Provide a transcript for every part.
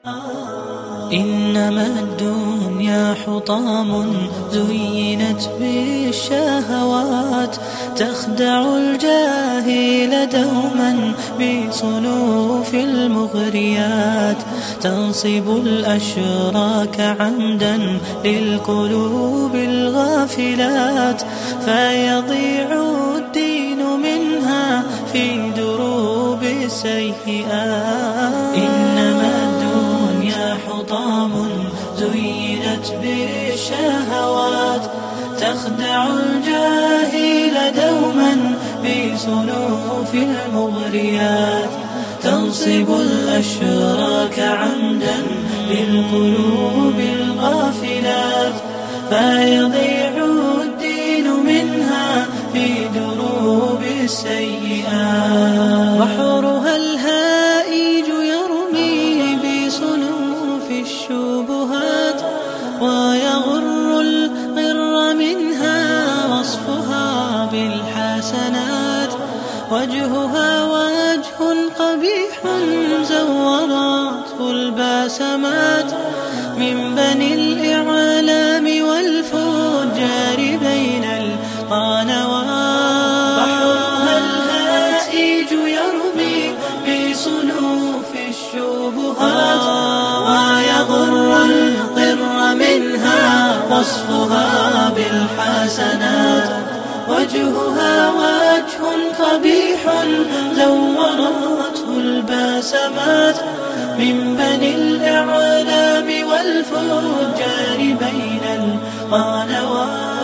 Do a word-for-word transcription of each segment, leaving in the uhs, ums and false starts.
إنما الدنيا حطام زينت بالشهوات، تخدع الجاهل دوما بصنوف المغريات، تنصب الأشراك عمدا للقلوب الغافلات، فيضيع الدين منها في دروب السيئات. إنما الدنيا حطام زينت بالشهوات، تخدع الجاهل دوما بصنوف المغريات، تنصب الأشراك عمدا للقلوب الغافلات، فيضيع الدين منها في دروب السيئات. بحرها الهائج يرمي بصنوف الشبهات، ويغر الغر منها وصفها بالحسنات، وجهها وجه قبيح زورته الباسمات، من بني الإعلام والفجار بين القنوات. بحرها الهائج يرمي بصنوف الشبهات، ويغر الغر منها وصفها بالحسنات، وجهها وجه قبيح زورته الباسمات، من بني الإعلام والفجار بين القنوات.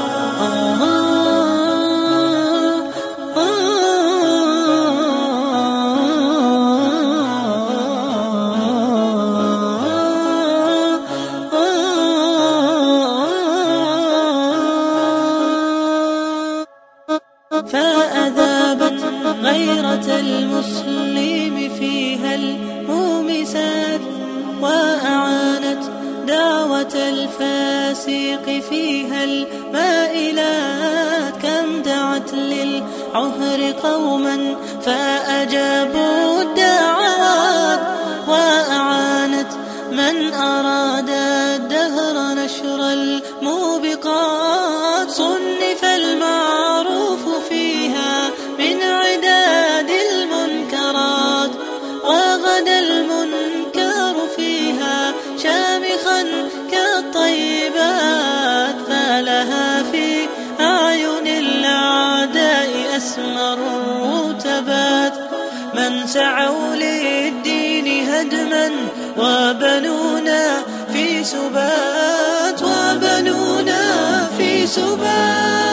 فأذابت غيرة المسلم فيها المومسات، وأعانت دعوة الفاسق فيها المائلات، كم دعت للعهر قوما فأجابوا الدعوات، وأعانت من أراد الدهر نشر الموبقات، صنف المعروف فيها من عداد المنكرات، وغدا المنكر فيها شامخا كالطيبات، فلها في أعين الأعداء أسمى الرتبات، من سعوا للدين هدما وبنونا في سبات، وبنونا في سبات.